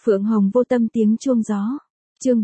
Phượng Hồng Vô Tâm tiếng chuông gió. Chương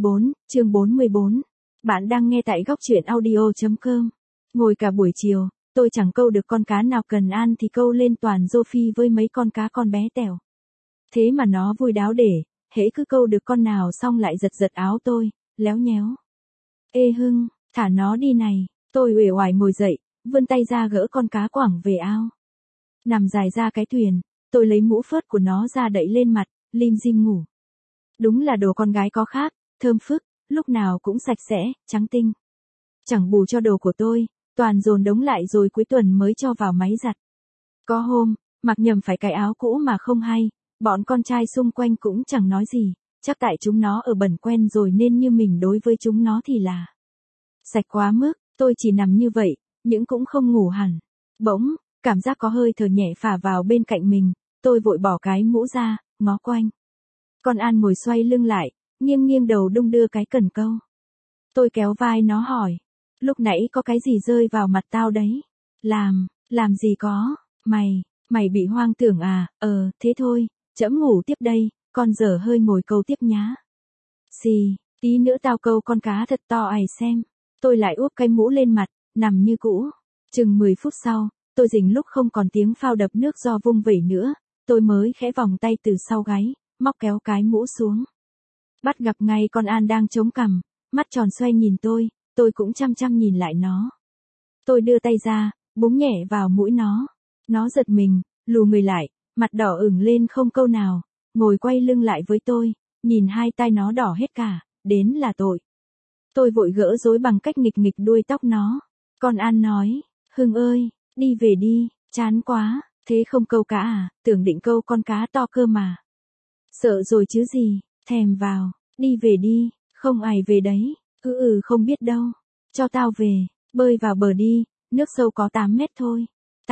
44. Bạn đang nghe tại góc truyện audio.com. Ngồi cả buổi chiều, tôi chẳng câu được con cá nào cần ăn thì câu lên toàn rô phi với mấy con cá con bé tẹo. Thế mà nó vui đáo để, hễ cứ câu được con nào xong lại giật giật áo tôi, léo nhéo. Ê Hưng, thả nó đi này, tôi uể oải ngồi dậy, vươn tay ra gỡ con cá quẳng về ao. Nằm dài ra cái thuyền, tôi lấy mũ phớt của nó ra đậy lên mặt, lim dim ngủ. Đúng là đồ con gái có khác, thơm phức, lúc nào cũng sạch sẽ, trắng tinh. Chẳng bù cho đồ của tôi, toàn dồn đống lại rồi cuối tuần mới cho vào máy giặt. Có hôm, mặc nhầm phải cái áo cũ mà không hay, bọn con trai xung quanh cũng chẳng nói gì, chắc tại chúng nó ở bẩn quen rồi nên như mình đối với chúng nó thì là sạch quá mức, tôi chỉ nằm như vậy, nhưng cũng không ngủ hẳn. Bỗng, cảm giác có hơi thở nhẹ phả vào bên cạnh mình, tôi vội bỏ cái mũ ra, ngó quanh. Con An ngồi xoay lưng lại, nghiêng nghiêng đầu đung đưa cái cần câu. Tôi kéo vai nó hỏi, lúc nãy có cái gì rơi vào mặt tao đấy? Làm gì có, mày bị hoang tưởng à, thế thôi, trẫm ngủ tiếp đây, con dở hơi ngồi câu tiếp nhá. Xì, tí nữa tao câu con cá thật to ày xem. Tôi lại úp cái mũ lên mặt, nằm như cũ. Chừng 10 phút sau, tôi rình lúc không còn tiếng phao đập nước do vung vẩy nữa, tôi mới khẽ vòng tay từ sau gáy, móc kéo cái mũ xuống. Bắt gặp ngay con An đang chống cằm, mắt tròn xoay nhìn tôi cũng chăm chăm nhìn lại nó. Tôi đưa tay ra, búng nhẹ vào mũi nó. Nó giật mình, lù người lại, mặt đỏ ửng lên không câu nào, ngồi quay lưng lại với tôi, nhìn hai tai nó đỏ hết cả, đến là tội. Tôi vội gỡ rối bằng cách nghịch nghịch đuôi tóc nó. Con An nói, Hưng ơi, đi về đi, chán quá, thế không câu cá à, tưởng định câu con cá to cơ mà. Sợ rồi chứ gì, thèm vào, đi về đi, không ai về đấy, không biết đâu, cho tao về, bơi vào bờ đi, nước sâu có 8 mét thôi.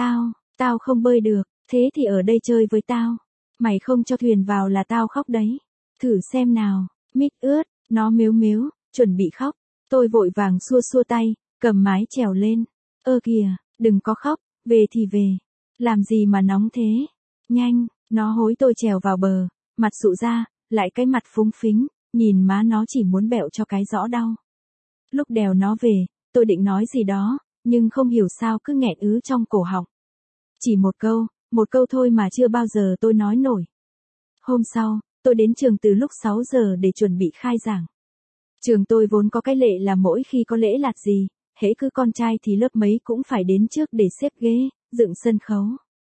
Tao không bơi được, thế thì ở đây chơi với tao, mày không cho thuyền vào là tao khóc đấy. Thử xem nào, mít ướt, nó mếu mếu, chuẩn bị khóc, tôi vội vàng xua xua tay, cầm mái chèo lên. Kìa, đừng có khóc, về thì về, làm gì mà nóng thế, nhanh, nó hối tôi trèo vào bờ, mặt sụ ra, lại cái mặt phúng phính, nhìn má nó chỉ muốn bẹo cho cái rõ đau. Lúc đèo nó về, tôi định nói gì đó, nhưng không hiểu sao cứ nghẹn ứ trong cổ họng. Chỉ một câu thôi mà chưa bao giờ tôi nói nổi. Hôm sau, tôi đến trường từ lúc 6 giờ để chuẩn bị khai giảng. Trường tôi vốn có cái lệ là mỗi khi có lễ lạt gì, hễ cứ con trai thì lớp mấy cũng phải đến trước để xếp ghế, dựng sân khấu.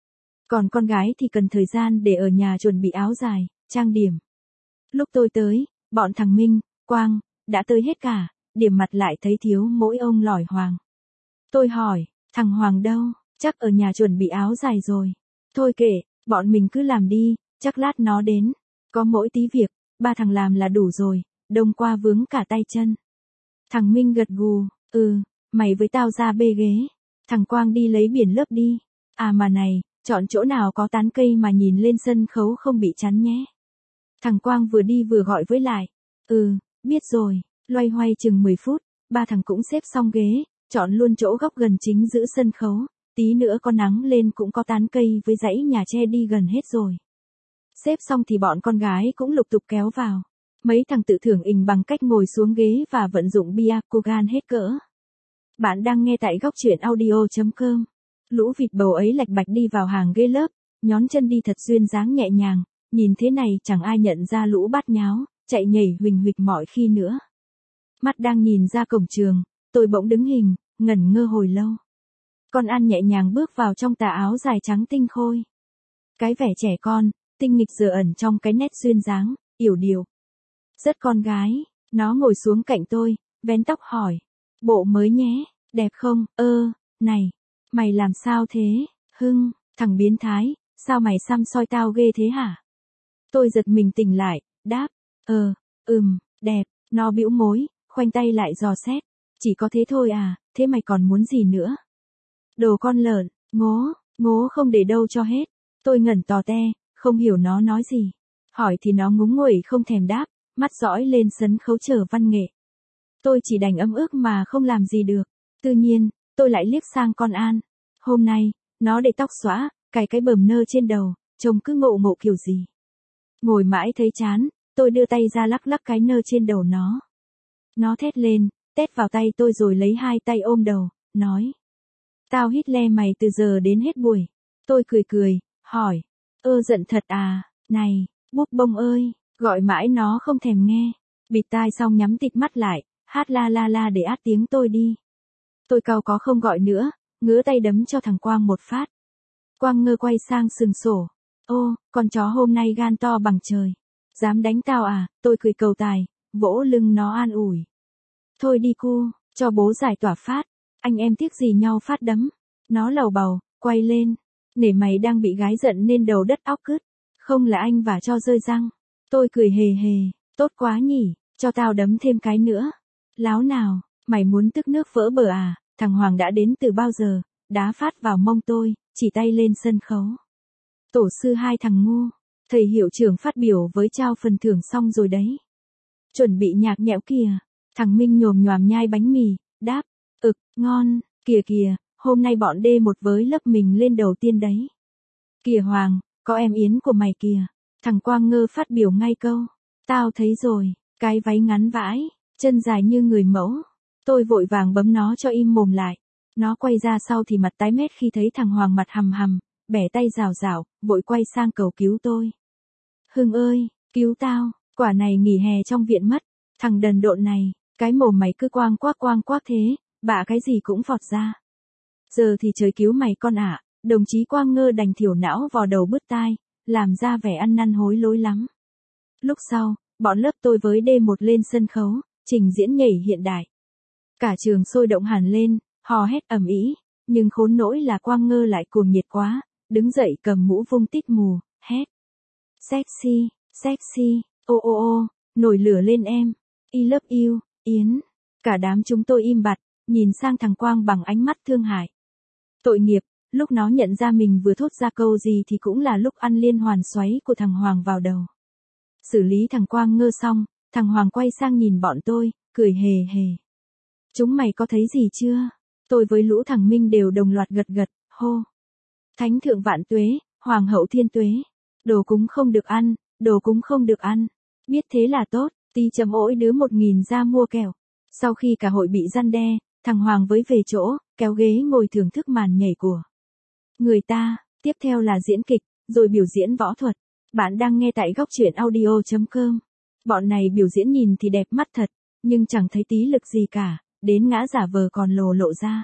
Còn con gái thì cần thời gian để ở nhà chuẩn bị áo dài, trang điểm. Lúc tôi tới, bọn thằng Minh, Quang, đã tới hết cả, điểm mặt lại thấy thiếu mỗi ông lỏi Hoàng. Tôi hỏi, thằng Hoàng đâu, chắc ở nhà chuẩn bị áo dài rồi. Thôi kệ, bọn mình cứ làm đi, chắc lát nó đến. Có mỗi tí việc, 3 thằng làm là đủ rồi, đông qua vướng cả tay chân. Thằng Minh gật gù, mày với tao ra bê ghế. Thằng Quang đi lấy biển lớp đi. À mà này, chọn chỗ nào có tán cây mà nhìn lên sân khấu không bị chắn nhé. Thằng Quang vừa đi vừa gọi với lại. Biết rồi, loay hoay chừng 10 phút, 3 thằng cũng xếp xong ghế, chọn luôn chỗ góc gần chính giữa sân khấu, tí nữa có nắng lên cũng có tán cây với dãy nhà tre đi gần hết rồi. Xếp xong thì bọn con gái cũng lục tục kéo vào. Mấy thằng tự thưởng ình bằng cách ngồi xuống ghế và vận dụng Byakugan hết cỡ. Bạn đang nghe tại góc truyện audio.com. Lũ vịt bầu ấy lạch bạch đi vào hàng ghế lớp, nhón chân đi thật duyên dáng nhẹ nhàng, nhìn thế này chẳng ai nhận ra lũ bát nháo, chạy nhảy huỳnh huỵch mọi khi nữa. Mắt đang nhìn ra cổng trường, tôi bỗng đứng hình, ngẩn ngơ hồi lâu. Con An nhẹ nhàng bước vào trong tà áo dài trắng tinh khôi. Cái vẻ trẻ con, tinh nghịch giờ ẩn trong cái nét duyên dáng, yểu điệu. Rất con gái, nó ngồi xuống cạnh tôi, vén tóc hỏi. Bộ mới nhé, đẹp không? Này, mày làm sao thế? Hưng, thằng biến thái, sao mày xăm soi tao ghê thế hả? Tôi giật mình tỉnh lại, đáp. Đẹp, nó bĩu môi, khoanh tay lại dò xét. Chỉ có thế thôi à, thế mày còn muốn gì nữa? Đồ con lợn, ngố không để đâu cho hết. Tôi ngẩn tò te, không hiểu nó nói gì. Hỏi thì nó ngúng nguẩy không thèm đáp, mắt dõi lên sân khấu chờ văn nghệ. Tôi chỉ đành ấm ức mà không làm gì được. Tự nhiên, tôi lại liếc sang con An. Hôm nay, nó để tóc xõa, cài cái bờm nơ trên đầu, trông cứ ngộ ngộ kiểu gì. Ngồi mãi thấy chán, tôi đưa tay ra lắc lắc cái nơ trên đầu nó. Nó thét lên, tét vào tay tôi rồi lấy hai tay ôm đầu, nói. Tao Hitler mày từ giờ đến hết buổi. Tôi cười, hỏi. Giận thật à, này, búp bông ơi, gọi mãi nó không thèm nghe. Bịt tai xong nhắm tịt mắt lại, hát la la la để át tiếng tôi đi. Tôi cau có không gọi nữa, ngứa tay đấm cho thằng Quang một phát. Quang ngơ quay sang sừng sổ. Ô, con chó hôm nay gan to bằng trời. Dám đánh tao à, tôi cười cầu tài, vỗ lưng nó an ủi. Thôi đi cu, cho bố giải tỏa phát, anh em tiếc gì nhau phát đấm. Nó lầu bầu, quay lên. Nể mày đang bị gái giận nên đầu đất óc cứt. Không là anh vả cho rơi răng. Tôi cười hề hề, tốt quá nhỉ, cho tao đấm thêm cái nữa. Láo nào, mày muốn tức nước vỡ bờ à, thằng Hoàng đã đến từ bao giờ, đá phát vào mông tôi, chỉ tay lên sân khấu. Tổ sư hai thằng ngu, thầy hiệu trưởng phát biểu với trao phần thưởng xong rồi đấy. Chuẩn bị nhạc nhẽo kìa, thằng Minh nhồm nhoàm nhai bánh mì, đáp, ngon, kìa, hôm nay bọn D1 với lớp mình lên đầu tiên đấy. Kìa Hoàng, có em Yến của mày kìa, thằng Quang ngơ phát biểu ngay câu, tao thấy rồi, cái váy ngắn vãi, chân dài như người mẫu. Tôi vội vàng bấm nó cho im mồm lại. Nó quay ra sau thì mặt tái mét khi thấy thằng Hoàng mặt hầm hầm, bẻ tay rào rào, vội quay sang cầu cứu tôi. Hưng ơi, cứu tao, quả này nghỉ hè trong viện mất, thằng đần độn này, cái mồm mày cứ quang quác thế, bạ cái gì cũng phọt ra. Giờ thì trời cứu mày con ạ, đồng chí Quang ngơ đành thiểu não vò đầu bứt tai, làm ra vẻ ăn năn hối lỗi lắm. Lúc sau, bọn lớp tôi với D1 lên sân khấu, trình diễn nhảy hiện đại. Cả trường sôi động hẳn lên, hò hét ầm ĩ, nhưng khốn nỗi là Quang ngơ lại cuồng nhiệt quá, đứng dậy cầm mũ vung tít mù, hét. Sexy, ô, nổi lửa lên em, I love you, Yến. Cả đám chúng tôi im bặt, nhìn sang thằng Quang bằng ánh mắt thương hại. Tội nghiệp, lúc nó nhận ra mình vừa thốt ra câu gì thì cũng là lúc ăn liên hoàn xoáy của thằng Hoàng vào đầu. Xử lý thằng Quang ngơ xong, thằng Hoàng quay sang nhìn bọn tôi, cười hề hề. Chúng mày có thấy gì chưa? Tôi với lũ thằng Minh đều đồng loạt gật, hô. Thánh thượng vạn tuế, hoàng hậu thiên tuế. Đồ cúng không được ăn. Biết thế là tốt, tí chấm ỗi đứa 1.000 ra mua kẹo. Sau khi cả hội bị răn đe, thằng Hoàng với về chỗ, kéo ghế ngồi thưởng thức màn nhảy của người ta. Tiếp theo là diễn kịch, rồi biểu diễn võ thuật. Bạn đang nghe tại góc truyện audio.com. Bọn này biểu diễn nhìn thì đẹp mắt thật, nhưng chẳng thấy tí lực gì cả, đến ngã giả vờ còn lộ ra.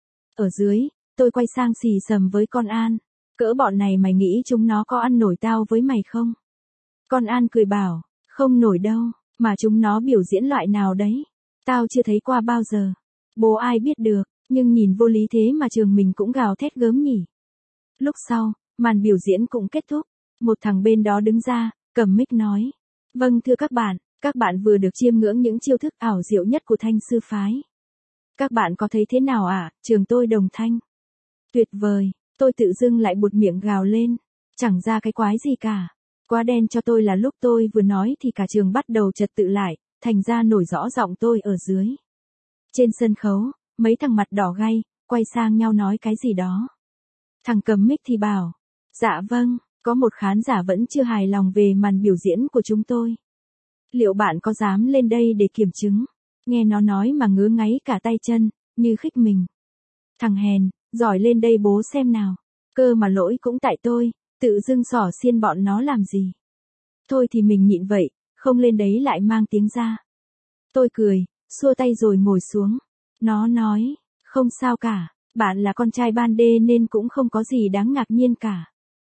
Ở dưới, tôi quay sang xì xầm với con An. Cỡ bọn này mày nghĩ chúng nó có ăn nổi tao với mày không? Con An cười bảo, không nổi đâu, mà chúng nó biểu diễn loại nào đấy. Tao chưa thấy qua bao giờ. Bố ai biết được, nhưng nhìn vô lý thế mà trường mình cũng gào thét gớm nhỉ. Lúc sau, màn biểu diễn cũng kết thúc. Một thằng bên đó đứng ra, cầm mic nói. Vâng thưa các bạn vừa được chiêm ngưỡng những chiêu thức ảo diệu nhất của Thanh sư phái. Các bạn có thấy thế nào ạ, trường tôi Đồng Thanh? Tuyệt vời, tôi tự dưng lại buột miệng gào lên. Chẳng ra cái quái gì cả. Quá đen cho tôi là lúc tôi vừa nói thì cả trường bắt đầu trật tự lại, thành ra nổi rõ giọng tôi ở dưới. Trên sân khấu, mấy thằng mặt đỏ gay, quay sang nhau nói cái gì đó. Thằng cầm mic thì bảo, dạ vâng, có một khán giả vẫn chưa hài lòng về màn biểu diễn của chúng tôi. Liệu bạn có dám lên đây để kiểm chứng? Nghe nó nói mà ngứa ngáy cả tay chân, như khích mình. Thằng hèn, giỏi lên đây bố xem nào. Cơ mà lỗi cũng tại tôi, tự dưng xỏ xiên bọn nó làm gì. Thôi thì mình nhịn vậy, không lên đấy lại mang tiếng ra. Tôi cười, xua tay rồi ngồi xuống. Nó nói, không sao cả, bạn là con trai ban đê nên cũng không có gì đáng ngạc nhiên cả.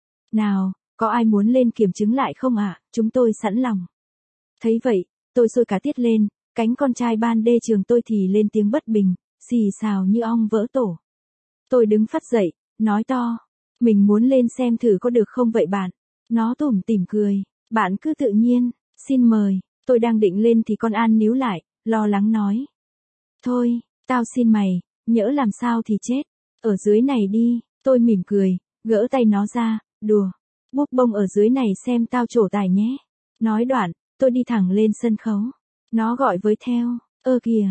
Nào, có ai muốn lên kiểm chứng lại không ạ? Chúng tôi sẵn lòng. Thấy vậy, tôi sôi cả tiết lên, cánh con trai ban đê trường tôi thì lên tiếng bất bình, xì xào như ong vỡ tổ. Tôi đứng phắt dậy, nói to, mình muốn lên xem thử có được không vậy bạn? Nó tủm tỉm cười, bạn cứ tự nhiên, xin mời. Tôi đang định lên thì con An níu lại, lo lắng nói. Thôi, tao xin mày, nhỡ làm sao thì chết. Ở dưới này đi, tôi mỉm cười, gỡ tay nó ra, đùa. Búp bông ở dưới này xem tao trổ tài nhé. Nói đoạn, tôi đi thẳng lên sân khấu. Nó gọi với theo, kìa,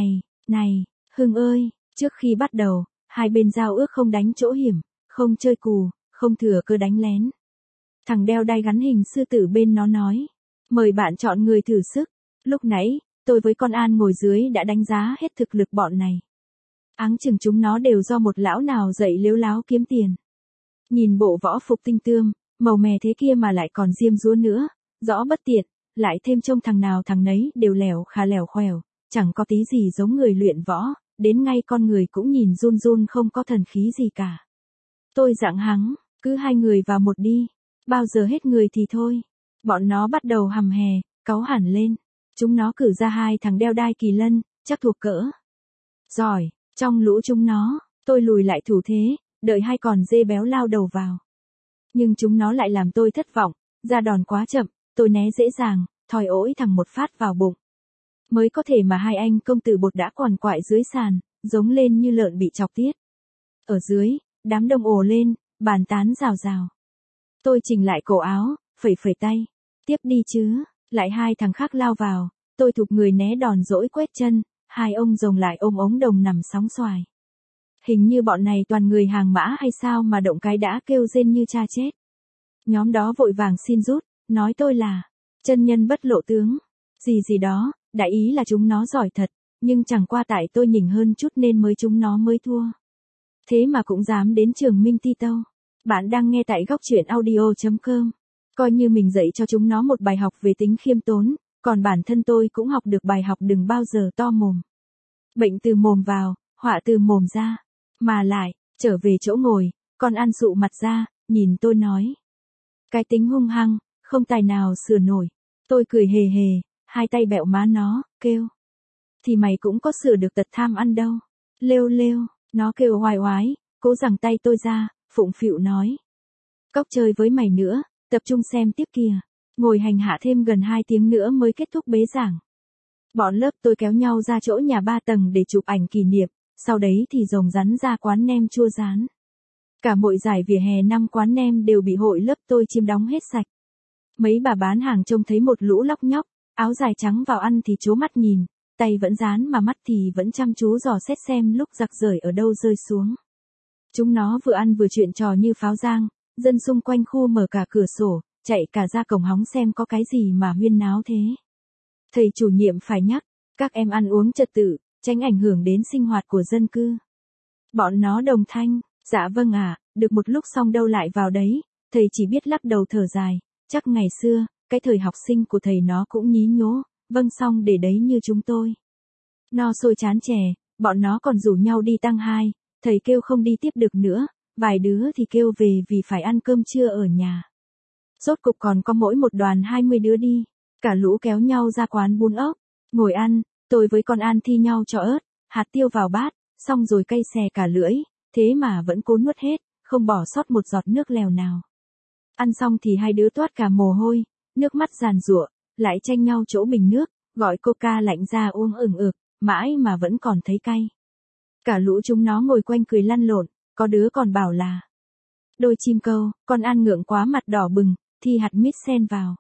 này, Hưng ơi, trước khi bắt đầu, hai bên giao ước không đánh chỗ hiểm, không chơi cù, không thừa cơ đánh lén. Thằng đeo đai gắn hình sư tử bên nó nói. Mời bạn chọn người thử sức. Lúc nãy, tôi với con An ngồi dưới đã đánh giá hết thực lực bọn này. Áng chừng chúng nó đều do một lão nào dạy lếu láo kiếm tiền. Nhìn bộ võ phục tinh tươm, màu mè thế kia mà lại còn diêm dúa nữa, rõ bất tiện, lại thêm trông thằng nào thằng nấy đều lẻo khà lẻo khoèo, chẳng có tí gì giống người luyện võ, đến ngay con người cũng nhìn run run không có thần khí gì cả. Tôi dặn hắn, cứ 2 người vào một đi, bao giờ hết người thì thôi. Bọn nó bắt đầu hầm hè, cáu hẳn lên. Chúng nó cử ra 2 thằng đeo đai kỳ lân, chắc thuộc cỡ giỏi, trong lũ chúng nó, tôi lùi lại thủ thế, đợi 2 con dê béo lao đầu vào. Nhưng chúng nó lại làm tôi thất vọng, ra đòn quá chậm, tôi né dễ dàng, thòi ỗi thằng một phát vào bụng. Mới có thể mà 2 anh công tử bột đã quằn quại dưới sàn, giống lên như lợn bị chọc tiết. Ở dưới, đám đông ồ lên, bàn tán rào rào. Tôi chỉnh lại cổ áo, phẩy phẩy tay. Tiếp đi chứ, lại 2 thằng khác lao vào, tôi thụp người né đòn dỗi quét chân, 2 ông rồng lại ôm ống đồng nằm sóng xoài. Hình như bọn này toàn người hàng mã hay sao mà động cái đã kêu rên như cha chết. Nhóm đó vội vàng xin rút, nói tôi là chân nhân bất lộ tướng, gì đó, đại ý là chúng nó giỏi thật, nhưng chẳng qua tại tôi nhỉnh hơn chút nên chúng nó mới thua. Thế mà cũng dám đến trường Minh Ti Tâu. Bạn đang nghe tại góc truyện audio.com. Coi như mình dạy cho chúng nó một bài học về tính khiêm tốn, còn bản thân tôi cũng học được bài học đừng bao giờ to mồm. Bệnh từ mồm vào, họa từ mồm ra. Mà lại, trở về chỗ ngồi, con An sụ mặt ra, nhìn tôi nói. Cái tính hung hăng, không tài nào sửa nổi. Tôi cười hề hề, 2 tay bẹo má nó, kêu. Thì mày cũng có sửa được tật tham ăn đâu. Lêu lêu, nó kêu oai oái, cố giằng tay tôi ra, phụng phịu nói. Cóc chơi với mày nữa, tập trung xem tiếp kìa. Ngồi hành hạ thêm gần 2 tiếng nữa mới kết thúc bế giảng. Bọn lớp tôi kéo nhau ra chỗ nhà 3 tầng để chụp ảnh kỷ niệm, sau đấy thì rồng rắn ra quán nem chua rán. Cả mỗi dải vỉa hè 5 quán nem đều bị hội lớp tôi chiếm đóng hết sạch. Mấy bà bán hàng trông thấy một lũ lóc nhóc, áo dài trắng vào ăn thì trố mắt nhìn, tay vẫn dán mà mắt thì vẫn chăm chú dò xét xem lúc giặc rời ở đâu rơi xuống. Chúng nó vừa ăn vừa chuyện trò như pháo giang, dân xung quanh khu mở cả cửa sổ, chạy cả ra cổng hóng xem có cái gì mà huyên náo thế. Thầy chủ nhiệm phải nhắc, các em ăn uống trật tự, tránh ảnh hưởng đến sinh hoạt của dân cư. Bọn nó đồng thanh, dạ vâng ạ, được một lúc xong đâu lại vào đấy, thầy chỉ biết lắc đầu thở dài, chắc ngày xưa, cái thời học sinh của thầy nó cũng nhí nhố, vâng xong để đấy như chúng tôi. No sôi chán chè, bọn nó còn rủ nhau đi tăng 2, thầy kêu không đi tiếp được nữa, vài đứa thì kêu về vì phải ăn cơm trưa ở nhà. Rốt cục còn có mỗi một đoàn 20 đứa đi, cả lũ kéo nhau ra quán bún ốc, ngồi ăn, tôi với con An thi nhau cho ớt, hạt tiêu vào bát, xong rồi cay xè cả lưỡi, thế mà vẫn cố nuốt hết, không bỏ sót một giọt nước lèo nào. Ăn xong thì 2 đứa toát cả mồ hôi, nước mắt giàn giụa, lại tranh nhau chỗ bình nước, gọi coca lạnh ra uống ửng ực, mãi mà vẫn còn thấy cay. Cả lũ chúng nó ngồi quanh cười lăn lộn, có đứa còn bảo là đôi chim câu, con An ngượng quá mặt đỏ bừng, thi hạt mít sen vào.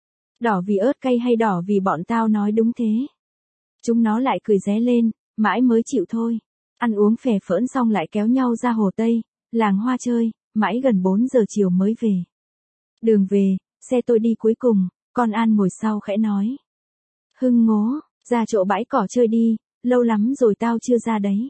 Đỏ vì ớt cay hay đỏ vì bọn tao nói đúng thế? Chúng nó lại cười ré lên, mãi mới chịu thôi. Ăn uống phè phỡn xong lại kéo nhau ra Hồ Tây, làng hoa chơi, mãi gần 4 giờ chiều mới về. Đường về, xe tôi đi cuối cùng, con An ngồi sau khẽ nói. Hưng ngố, ra chỗ bãi cỏ chơi đi, lâu lắm rồi tao chưa ra đấy.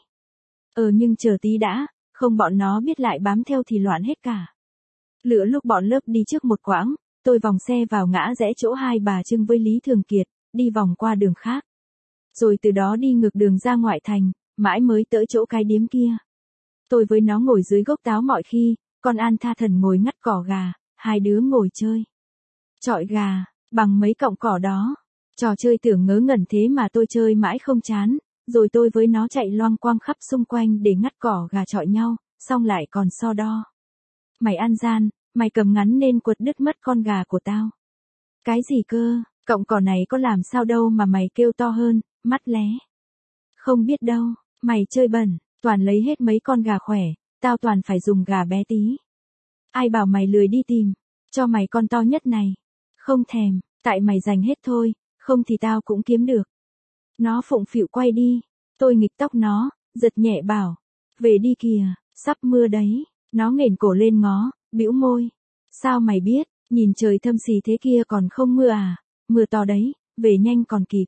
Nhưng chờ tí đã, không bọn nó biết lại bám theo thì loạn hết cả. Lựa lúc bọn lớp đi trước một quãng, tôi vòng xe vào ngã rẽ chỗ Hai Bà Trưng với Lý Thường Kiệt, đi vòng qua đường khác. Rồi từ đó đi ngược đường ra ngoại thành, mãi mới tới chỗ cái điếm kia. Tôi với nó ngồi dưới gốc táo mọi khi, con An tha thần ngồi ngắt cỏ gà, 2 đứa ngồi chơi. Chọi gà, bằng mấy cọng cỏ đó. Trò chơi tưởng ngớ ngẩn thế mà tôi chơi mãi không chán, rồi tôi với nó chạy loang quang khắp xung quanh để ngắt cỏ gà chọi nhau, xong lại còn so đo. Mày ăn gian, mày cầm ngắn nên quật đứt mất con gà của tao. Cái gì cơ, cọng cỏ này có làm sao đâu mà mày kêu to hơn, mắt lé. Không biết đâu, mày chơi bẩn, toàn lấy hết mấy con gà khỏe, tao toàn phải dùng gà bé tí. Ai bảo mày lười đi tìm, cho mày con to nhất này. Không thèm, tại mày giành hết thôi, không thì tao cũng kiếm được. Nó phụng phịu quay đi, tôi nghịch tóc nó, giật nhẹ bảo, về đi kìa, sắp mưa đấy. Nó nghển cổ lên ngó, bĩu môi. Sao mày biết, Nhìn trời thâm xì thế kia còn không mưa à, mưa to đấy, về nhanh còn kịp.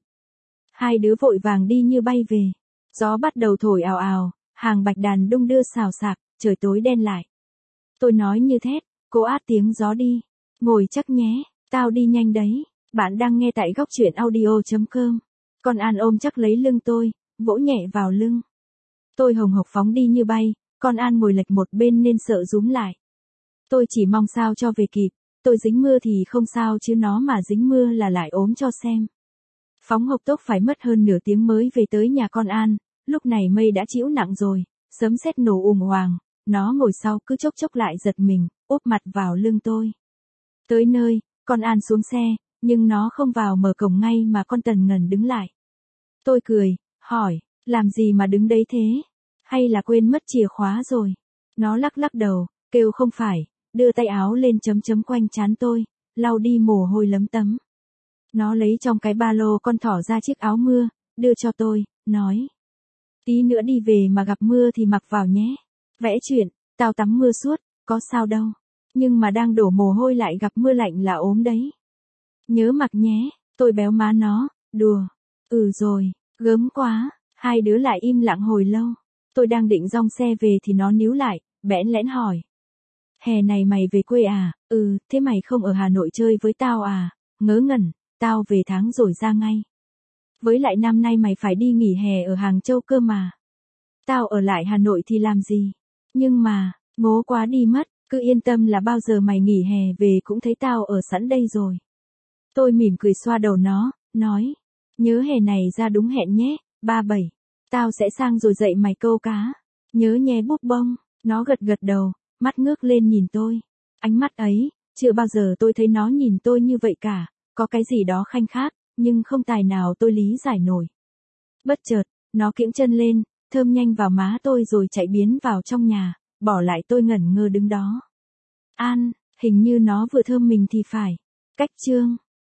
Hai đứa vội vàng đi như bay về. Gió bắt đầu thổi ào ào, hàng bạch đàn đung đưa xào xạc, trời tối đen lại. Tôi nói như thét, cô át tiếng gió đi. Ngồi chắc nhé, tao đi nhanh đấy. Bạn đang nghe tại góc truyện audio.com. Con An ôm chắc lấy lưng tôi, vỗ nhẹ vào lưng. Tôi hồng hộc phóng đi như bay, con An ngồi lệch một bên nên sợ rúm lại. Tôi chỉ mong sao cho về kịp, tôi dính mưa thì không sao chứ nó mà dính mưa là lại ốm cho xem. Phóng hộc tốc phải mất hơn nửa tiếng mới về tới nhà con An, lúc này mây đã trĩu nặng rồi, sấm sét nổ ùng oàng, nó ngồi sau cứ chốc chốc lại giật mình, úp mặt vào lưng tôi. Tới nơi, con An xuống xe, nhưng nó không vào mở cổng ngay mà con Tần ngần đứng lại. Tôi cười, hỏi, làm gì mà đứng đấy thế? Hay là quên mất chìa khóa rồi? Nó lắc lắc đầu, kêu không phải, đưa tay áo lên chấm chấm quanh trán tôi, lau đi mồ hôi lấm tấm. Nó lấy trong cái ba lô con thỏ ra chiếc áo mưa, đưa cho tôi, nói. Tí nữa đi về mà gặp mưa thì mặc vào nhé. Vẽ chuyện, tao tắm mưa suốt, có sao đâu. Nhưng mà đang đổ mồ hôi lại gặp mưa lạnh là ốm đấy. Nhớ mặc nhé, tôi béo má nó, đùa. Ừ rồi, gớm quá, hai đứa lại im lặng hồi lâu. Tôi đang định dong xe về thì nó níu lại, bẽn lẽn hỏi. Hè này mày về quê à? Ừ, thế mày không ở Hà Nội chơi với tao à? Ngớ ngẩn, tao về tháng rồi ra ngay. Với lại năm nay mày phải đi nghỉ hè ở Hàng Châu cơ mà. Tao ở lại Hà Nội thì làm gì? Nhưng mà, ngố quá đi mất, cứ yên tâm là bao giờ mày nghỉ hè về cũng thấy tao ở sẵn đây rồi. Tôi mỉm cười xoa đầu nó, nói. Nhớ hè này ra đúng hẹn nhé, 37. Tao sẽ sang rồi dạy mày câu cá. Nhớ nhé búp bông. Nó gật gật đầu, mắt ngước lên nhìn tôi. Ánh mắt ấy, chưa bao giờ tôi thấy nó nhìn tôi như vậy cả, có cái gì đó khanh khác, nhưng không tài nào tôi lý giải nổi. Bất chợt, nó kiễng chân lên, thơm nhanh vào má tôi rồi chạy biến vào trong nhà, bỏ lại tôi ngẩn ngơ đứng đó. An, hình như nó vừa thơm mình thì phải. Cách chương.